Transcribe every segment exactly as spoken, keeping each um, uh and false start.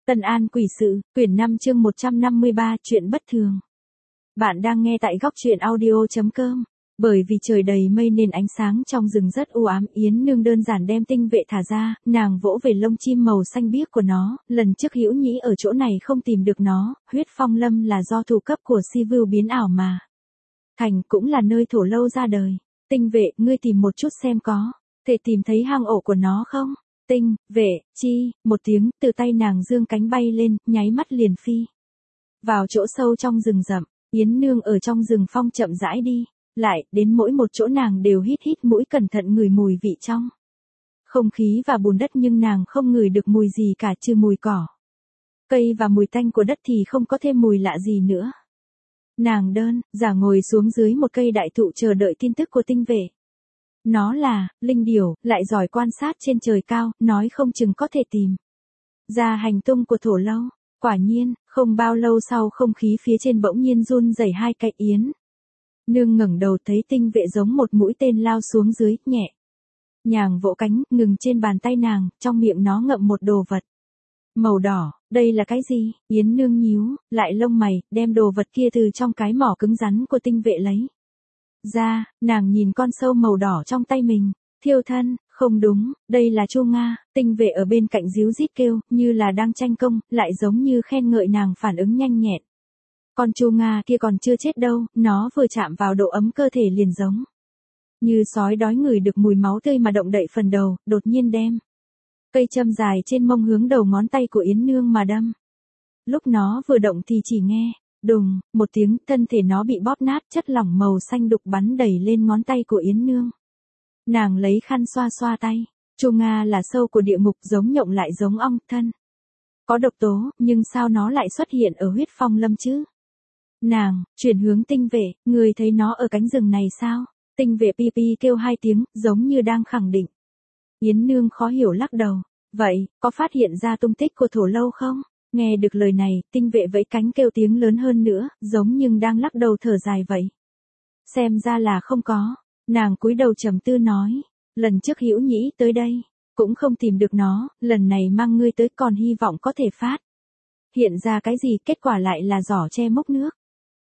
Tân An Quỷ Sự, quyển năm chương một trăm năm mươi ba, chuyện bất thường. Bạn đang nghe tại góc truyện audio chấm com. Bởi vì trời đầy mây nên ánh sáng trong rừng rất u ám, Yến Nương đơn giản đem tinh vệ thả ra, nàng vỗ về lông chim màu xanh biếc của nó, lần trước Hữu Nhĩ ở chỗ này không tìm được nó, huyết phong lâm là do thủ cấp của Si Vưu biến ảo mà. Thành cũng là nơi Thổ Lâu ra đời. Tinh vệ, ngươi tìm một chút xem có thể tìm thấy hang ổ của nó không? Tinh, vệ, chi, một tiếng, từ tay nàng dương cánh bay lên, nháy mắt liền phi vào chỗ sâu trong rừng rậm. Yến Nương ở trong rừng phong chậm rãi đi lại, đến mỗi một chỗ nàng đều hít hít mũi cẩn thận ngửi mùi vị trong không khí và bùn đất, nhưng nàng không ngửi được mùi gì cả trừ mùi cỏ, cây và mùi tanh của đất thì không có thêm mùi lạ gì nữa. Nàng đơn giản ngồi xuống dưới một cây đại thụ chờ đợi tin tức của tinh vệ. Nó là linh điểu, lại giỏi quan sát trên trời cao, nói không chừng có thể tìm ra hành tung của Thổ Lâu. Quả nhiên, không bao lâu sau không khí phía trên bỗng nhiên run rẩy hai cái. Yến Nương ngẩng đầu thấy tinh vệ giống một mũi tên lao xuống dưới, nhẹ nhàng vỗ cánh, ngừng trên bàn tay nàng, trong miệng nó ngậm một đồ vật màu đỏ. Đây là cái gì? Yến Nương nhíu lại lông mày, đem đồ vật kia từ trong cái mỏ cứng rắn của tinh vệ lấy ra, nàng nhìn con sâu màu đỏ trong tay mình, thiêu thân, không đúng, đây là Chu Nga. Tinh vệ ở bên cạnh díu dít kêu, như là đang tranh công, lại giống như khen ngợi nàng phản ứng nhanh nhẹn. Con Chu Nga kia còn chưa chết đâu, nó vừa chạm vào độ ấm cơ thể liền giống như sói đói ngửi được mùi máu tươi mà động đậy phần đầu, đột nhiên đem cây châm dài trên mông hướng đầu ngón tay của Yến Nương mà đâm. Lúc nó vừa động thì chỉ nghe đùng một tiếng, thân thể nó bị bóp nát, chất lỏng màu xanh đục bắn đầy lên ngón tay của Yến Nương. Nàng lấy khăn xoa xoa tay. Chu Nga là sâu của địa ngục, giống nhộng lại giống ong, thân có độc tố, nhưng sao nó lại xuất hiện ở huyết phong lâm chứ? Nàng chuyển hướng tinh vệ, người thấy nó ở cánh rừng này sao? Tinh vệ pi pi kêu hai tiếng, giống như đang khẳng định. Yến Nương khó hiểu lắc đầu. Vậy, có phát hiện ra tung tích của Thổ Lâu không? Nghe được lời này, tinh vệ vẫy cánh kêu tiếng lớn hơn nữa, giống nhưng đang lắc đầu thở dài vậy. Xem ra là không có. Nàng cúi đầu trầm tư nói, lần trước Hữu Nhĩ tới đây, cũng không tìm được nó, lần này mang ngươi tới còn hy vọng có thể phát hiện ra cái gì, kết quả lại là giỏ che mốc nước.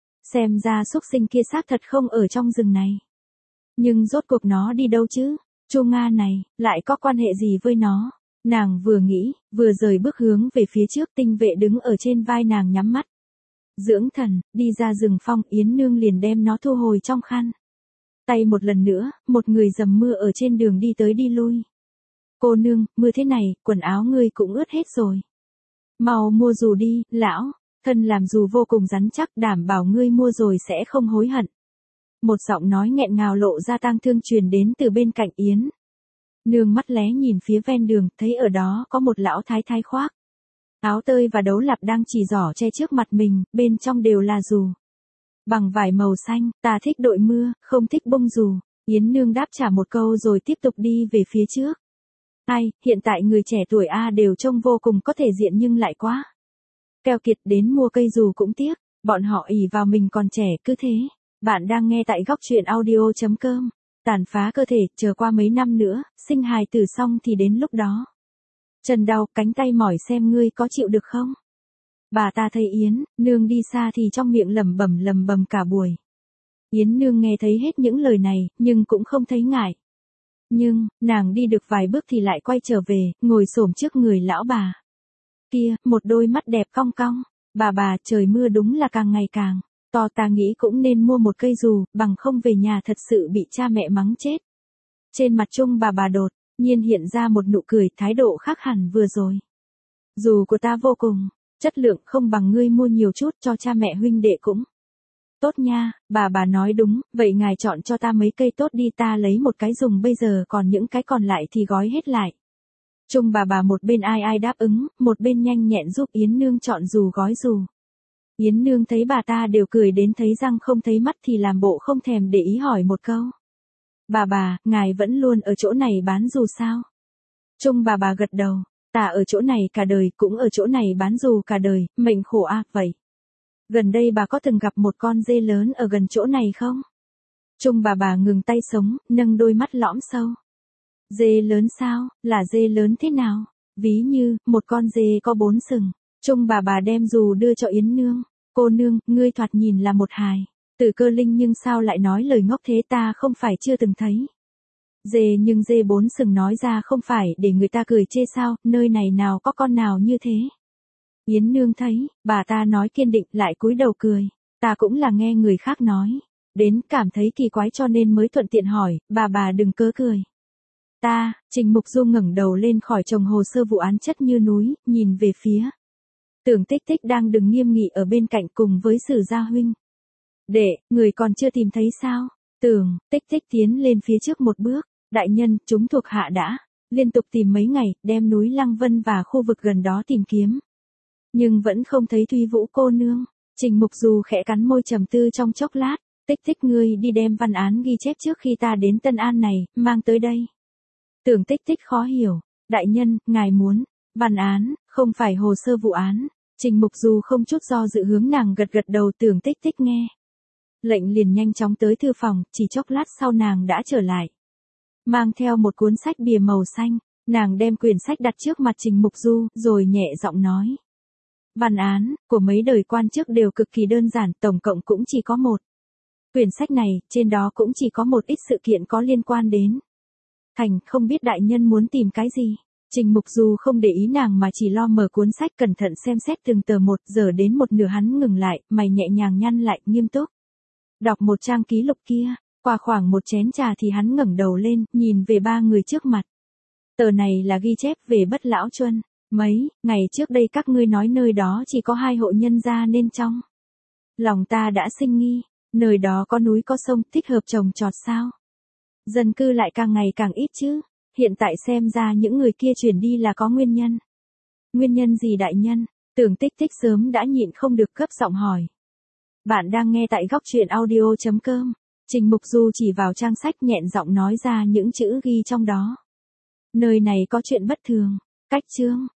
Xem ra xúc sinh kia xác thật không ở trong rừng này. Nhưng rốt cuộc nó đi đâu chứ? Chu Nga này, lại có quan hệ gì với nó? Nàng vừa nghĩ, vừa rời bước hướng về phía trước. Tinh vệ đứng ở trên vai nàng nhắm mắt dưỡng thần, đi ra rừng phong. Yến Nương liền đem nó thu hồi trong khăn tay một lần nữa. Một người dầm mưa ở trên đường đi tới đi lui. Cô nương, mưa thế này, quần áo ngươi cũng ướt hết rồi. Mau mua dù đi, lão, thân làm dù vô cùng rắn chắc, đảm bảo ngươi mua rồi sẽ không hối hận. Một giọng nói nghẹn ngào lộ ra tang thương truyền đến từ bên cạnh. Yến Nương mắt lé nhìn phía ven đường, thấy ở đó có một lão thái thái khoác áo tơi và đấu lạp đang chỉ giỏ che trước mặt mình, bên trong đều là dù bằng vải màu xanh. Ta thích đội mưa, không thích bông dù. Yến Nương đáp trả một câu rồi tiếp tục đi về phía trước. Ai, hiện tại người trẻ tuổi A đều trông vô cùng có thể diện nhưng lại quá keo kiệt, đến mua cây dù cũng tiếc, bọn họ ỷ vào mình còn trẻ cứ thế. Bạn đang nghe tại góc truyện audio chấm com. Tàn phá cơ thể, chờ qua mấy năm nữa, sinh hài tử xong thì đến lúc đó chân đau, cánh tay mỏi, xem ngươi có chịu được không? Bà ta thấy Yến Nương đi xa thì trong miệng lẩm bẩm lẩm bẩm cả buổi. Yến Nương nghe thấy hết những lời này, nhưng cũng không thấy ngại. Nhưng, nàng đi được vài bước thì lại quay trở về, ngồi xổm trước người lão bà kia, một đôi mắt đẹp cong cong. Bà bà, trời mưa đúng là càng ngày càng to, ta nghĩ cũng nên mua một cây dù, bằng không về nhà thật sự bị cha mẹ mắng chết. Trên mặt Trung bà bà đột nhiên hiện ra một nụ cười, thái độ khác hẳn vừa rồi. Dù của ta vô cùng chất lượng, không bằng ngươi mua nhiều chút cho cha mẹ huynh đệ cũng tốt nha. Bà bà nói đúng, vậy ngài chọn cho ta mấy cây tốt đi, ta lấy một cái dùng bây giờ, còn những cái còn lại thì gói hết lại. Trung bà bà một bên ai ai đáp ứng, một bên nhanh nhẹn giúp Yến Nương chọn dù gói dù. Yến Nương thấy bà ta đều cười đến thấy răng không thấy mắt thì làm bộ không thèm để ý hỏi một câu. Bà bà, ngài vẫn luôn ở chỗ này bán dù sao? Trung bà bà gật đầu, ta ở chỗ này cả đời, cũng ở chỗ này bán dù cả đời, mệnh khổ a. Vậy gần đây bà có từng gặp một con dê lớn ở gần chỗ này không? Trung bà bà ngừng tay sống, nâng đôi mắt lõm sâu. Dê lớn sao, là dê lớn thế nào? Ví như, một con dê có bốn sừng. Trung bà bà đem dù đưa cho Yến Nương. Cô nương, ngươi thoạt nhìn là một hài. Tử Cơ Linh nhưng sao lại nói lời ngốc thế, ta không phải chưa từng thấy. Dê nhưng dê bốn sừng nói ra không phải để người ta cười chê sao, nơi này nào có con nào như thế. Yến Nương thấy, bà ta nói kiên định lại cúi đầu cười. Ta cũng là nghe người khác nói. Đến cảm thấy kỳ quái cho nên mới thuận tiện hỏi, bà bà đừng cớ cười. Ta, Trình Mục Du ngẩng đầu lên khỏi chồng hồ sơ vụ án chất như núi, nhìn về phía. Tưởng Tích Tích đang đứng nghiêm nghị ở bên cạnh cùng với Sử Gia huynh. Đệ, người còn chưa tìm thấy sao? Tưởng Tích Tích tiến lên phía trước một bước. Đại nhân, chúng thuộc hạ đã liên tục tìm mấy ngày, đem núi Lăng Vân và khu vực gần đó tìm kiếm. Nhưng vẫn không thấy Thúy Vũ cô nương. Trình Mục Du khẽ cắn môi trầm tư trong chốc lát. Tích Tích ngươi đi đem văn án ghi chép trước khi ta đến Tân An này, mang tới đây. Tưởng Tích Tích khó hiểu. Đại nhân, ngài muốn, văn án, không phải hồ sơ vụ án. Trình Mục Du không chút do dự hướng nàng gật gật đầu. Tưởng Tích Tích nghe lệnh liền nhanh chóng tới thư phòng, chỉ chốc lát sau nàng đã trở lại. Mang theo một cuốn sách bìa màu xanh, nàng đem quyển sách đặt trước mặt Trình Mục Du, rồi nhẹ giọng nói. Văn án, của mấy đời quan chức đều cực kỳ đơn giản, tổng cộng cũng chỉ có một. Quyển sách này, trên đó cũng chỉ có một ít sự kiện có liên quan đến. Thành, không biết đại nhân muốn tìm cái gì. Trình Mục Du không để ý nàng mà chỉ lo mở cuốn sách cẩn thận xem xét từng tờ một, giờ đến một nửa hắn ngừng lại, mày nhẹ nhàng nhăn lại, nghiêm túc. Đọc một trang ký lục kia, qua khoảng một chén trà thì hắn ngẩng đầu lên, nhìn về ba người trước mặt. Tờ này là ghi chép về Bất Lão Chuân. Mấy ngày trước đây các ngươi nói nơi đó chỉ có hai hộ nhân gia nên trong lòng ta đã sinh nghi, nơi đó có núi có sông, thích hợp trồng trọt sao? Dân cư lại càng ngày càng ít chứ, hiện tại xem ra những người kia chuyển đi là có nguyên nhân. Nguyên nhân gì đại nhân? Tưởng Tích Tích sớm đã nhịn không được gấp giọng hỏi. Bạn đang nghe tại góc truyện audio chấm com. Trình Mục Du chỉ vào trang sách nhẹn giọng nói ra những chữ ghi trong đó. Nơi này có chuyện bất thường. Cách chương.